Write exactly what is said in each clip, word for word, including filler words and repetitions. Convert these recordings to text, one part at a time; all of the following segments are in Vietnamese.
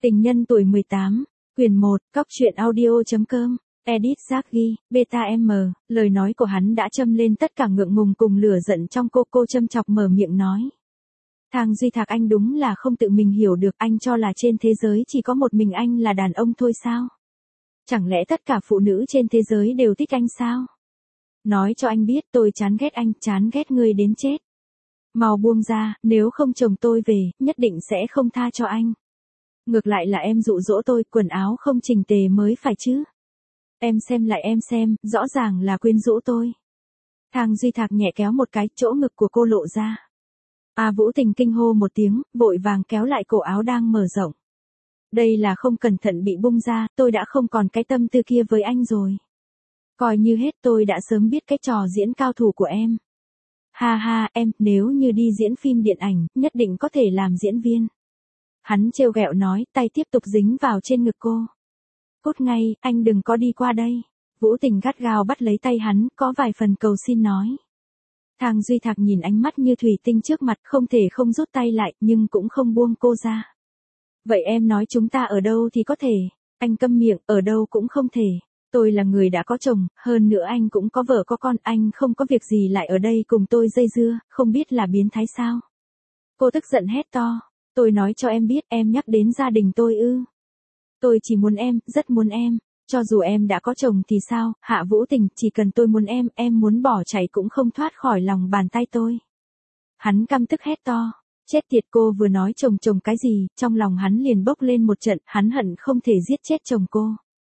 Tình nhân tuổi mười tám, quyền một, cóc truyện audio chấm com, edit Zaggy, beta M, lời nói của hắn đã châm lên tất cả ngượng ngùng cùng lửa giận trong cô. Cô châm chọc mở miệng nói. Thang Duy Thạc, anh đúng là không tự mình hiểu được, anh cho là trên thế giới chỉ có một mình anh là đàn ông thôi sao? Chẳng lẽ tất cả phụ nữ trên thế giới đều thích anh sao? Nói cho anh biết, tôi chán ghét anh, chán ghét ngươi đến chết. Mau buông ra, nếu không chồng tôi về, nhất định sẽ không tha cho anh. Ngược lại là em dụ dỗ tôi, quần áo không chỉnh tề mới phải chứ. Em xem lại em xem, rõ ràng là quyến rũ tôi. Thang Duy Thạc nhẹ kéo một cái, chỗ ngực của cô lộ ra. A Vũ Tình kinh hô một tiếng, vội vàng kéo lại cổ áo đang mở rộng. Đây là không cẩn thận bị bung ra, tôi đã không còn cái tâm tư kia với anh rồi. Coi như hết, tôi đã sớm biết cái trò diễn cao thủ của em. Ha ha, em, nếu như đi diễn phim điện ảnh, nhất định có thể làm diễn viên. Hắn trêu ghẹo nói, tay tiếp tục dính vào trên ngực cô. Cút ngay, anh đừng có đi qua đây. Vũ Tình gắt gao bắt lấy tay hắn, có vài phần cầu xin nói. Thang Duy Thạc nhìn ánh mắt như thủy tinh trước mặt, không thể không rút tay lại, nhưng cũng không buông cô ra. Vậy em nói chúng ta ở đâu thì có thể? Anh câm miệng, ở đâu cũng không thể. Tôi là người đã có chồng, hơn nữa anh cũng có vợ có con, anh không có việc gì lại ở đây cùng tôi dây dưa, không biết là biến thái sao? Cô tức giận hét to. Tôi nói cho em biết, em nhắc đến gia đình tôi ư? Tôi chỉ muốn em, rất muốn em. Cho dù em đã có chồng thì sao, Hạ Vũ Tình, chỉ cần tôi muốn em, em muốn bỏ chạy cũng không thoát khỏi lòng bàn tay tôi. Hắn căm tức hét to. Chết tiệt, cô vừa nói chồng chồng cái gì, trong lòng hắn liền bốc lên một trận, hắn hận không thể giết chết chồng cô.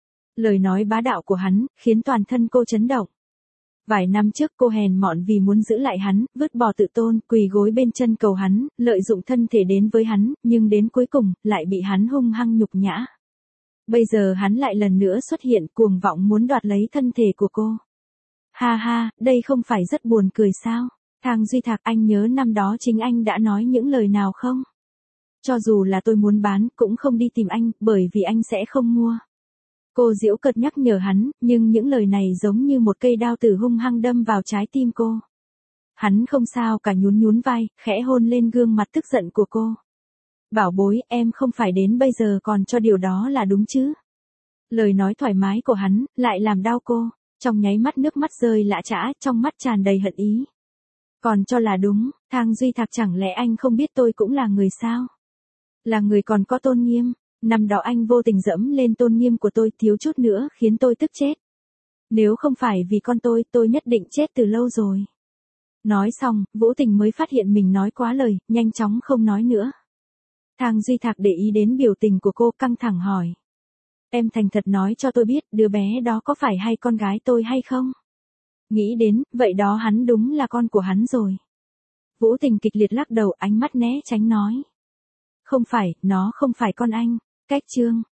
Lời nói bá đạo của hắn, khiến toàn thân cô chấn động. Vài năm trước cô hèn mọn vì muốn giữ lại hắn, vứt bỏ tự tôn, quỳ gối bên chân cầu hắn, lợi dụng thân thể đến với hắn, nhưng đến cuối cùng, lại bị hắn hung hăng nhục nhã. Bây giờ hắn lại lần nữa xuất hiện, cuồng vọng muốn đoạt lấy thân thể của cô. Ha ha, đây không phải rất buồn cười sao? Thang Duy Thạc, anh nhớ năm đó chính anh đã nói những lời nào không? Cho dù là tôi muốn bán, cũng không đi tìm anh, bởi vì anh sẽ không mua. Cô giễu cợt nhắc nhở hắn, nhưng những lời này giống như một cây đao tử hung hăng đâm vào trái tim cô. Hắn không sao cả, nhún nhún vai, khẽ hôn lên gương mặt tức giận của cô. Bảo bối, em không phải đến bây giờ còn cho điều đó là đúng chứ? Lời nói thoải mái của hắn, lại làm đau cô. Trong nháy mắt nước mắt rơi lã chã, trong mắt tràn đầy hận ý. Còn cho là đúng, Thang Duy Thạc, chẳng lẽ anh không biết tôi cũng là người sao? Là người còn có tôn nghiêm. Năm đó anh vô tình dẫm lên tôn nghiêm của tôi, thiếu chút nữa khiến tôi tức chết. Nếu không phải vì con tôi, tôi nhất định chết từ lâu rồi. Nói xong, Vũ Tình mới phát hiện mình nói quá lời, nhanh chóng không nói nữa. Thang Duy Thạc để ý đến biểu tình của cô, căng thẳng hỏi. Em thành thật nói cho tôi biết, đứa bé đó có phải hay con gái tôi hay không? Nghĩ đến, vậy đó hắn đúng là con của hắn rồi. Vũ Tình kịch liệt lắc đầu, ánh mắt né tránh nói. Không phải, nó không phải con anh. Cách chương.